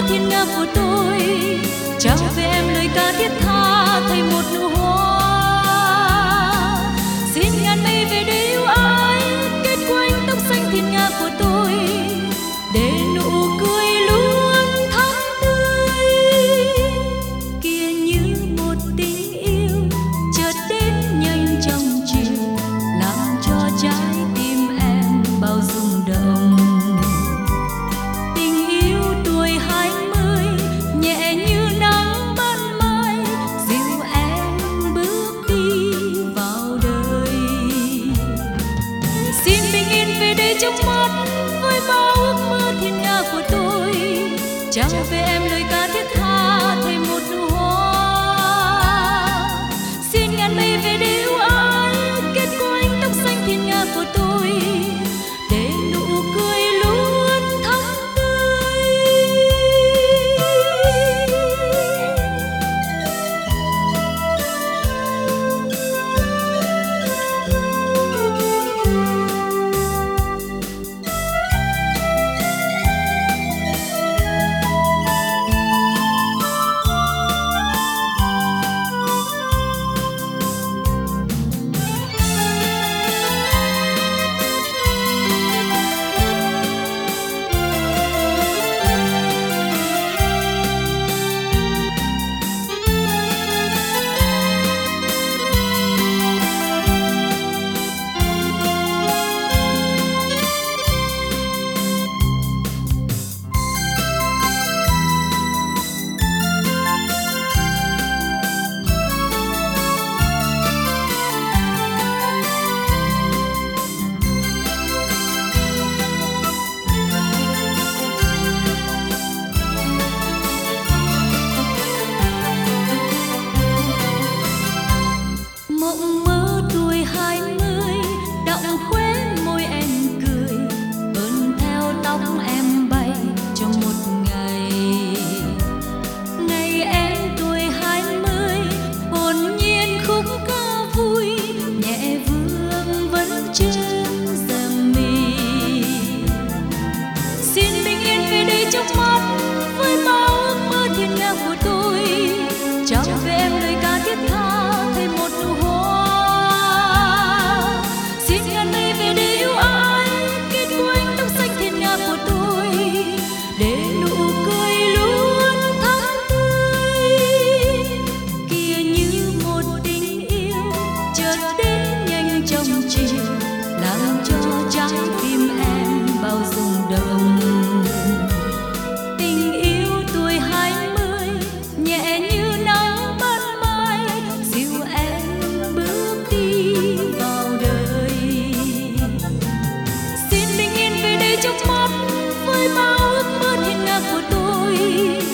thiên nga của tôi, trao về em lời ca thiết tha thay một nụ hoa. Xin ngàn mây về đây yêu ái kết quanh tóc xanh thiên nga của tôi, để nụ cười luôn thắm tươi. Kia như một tình yêu chợt đến nhanh trong chiều, làm cho trái tim em bao rung động. Tình yêu tuổi 20 nhẹ như nắng ban mai, dìu em bước đi vào đời. Xin bình yên về đây trong mắt với bao ước mơ thiên nga của tôi, trao về em lời ca thiết tha thay một nụ hoa. Xin ngàn mây về đây yêu ái kết quanh tóc xanh thiên nga của tôi, để nụ cười luôn thắm tươi. Mộng mơ tuổi 20 đọng khuấy môi em cười, ơn theo tóc em bay trong một ngày. Ngày em tuổi 20 hồn nhiên khúc ca vui, nhẹ vương vấn trên rèm mi. Xin bình yên về đây trong mắt với bao ước mơ thiên nga của tôi, trao về em lời ca thiết tha thay một nụ hoa. Xin ngàn mây về đây yêu ái kết quanh tóc xanh thiên nga của tôi, để nụ cười luôn thắm tươi. Kia như một tình yêu chợt đến nhanh trong chiều, làm cho trái tim em bao rung động. Tình yêu tuổi 20 nhẹ như nắng ban mai, dìu em bước đi vào đời. Xin bình yên về đây trong mắt với bao ước mơ thiên nga của tôi,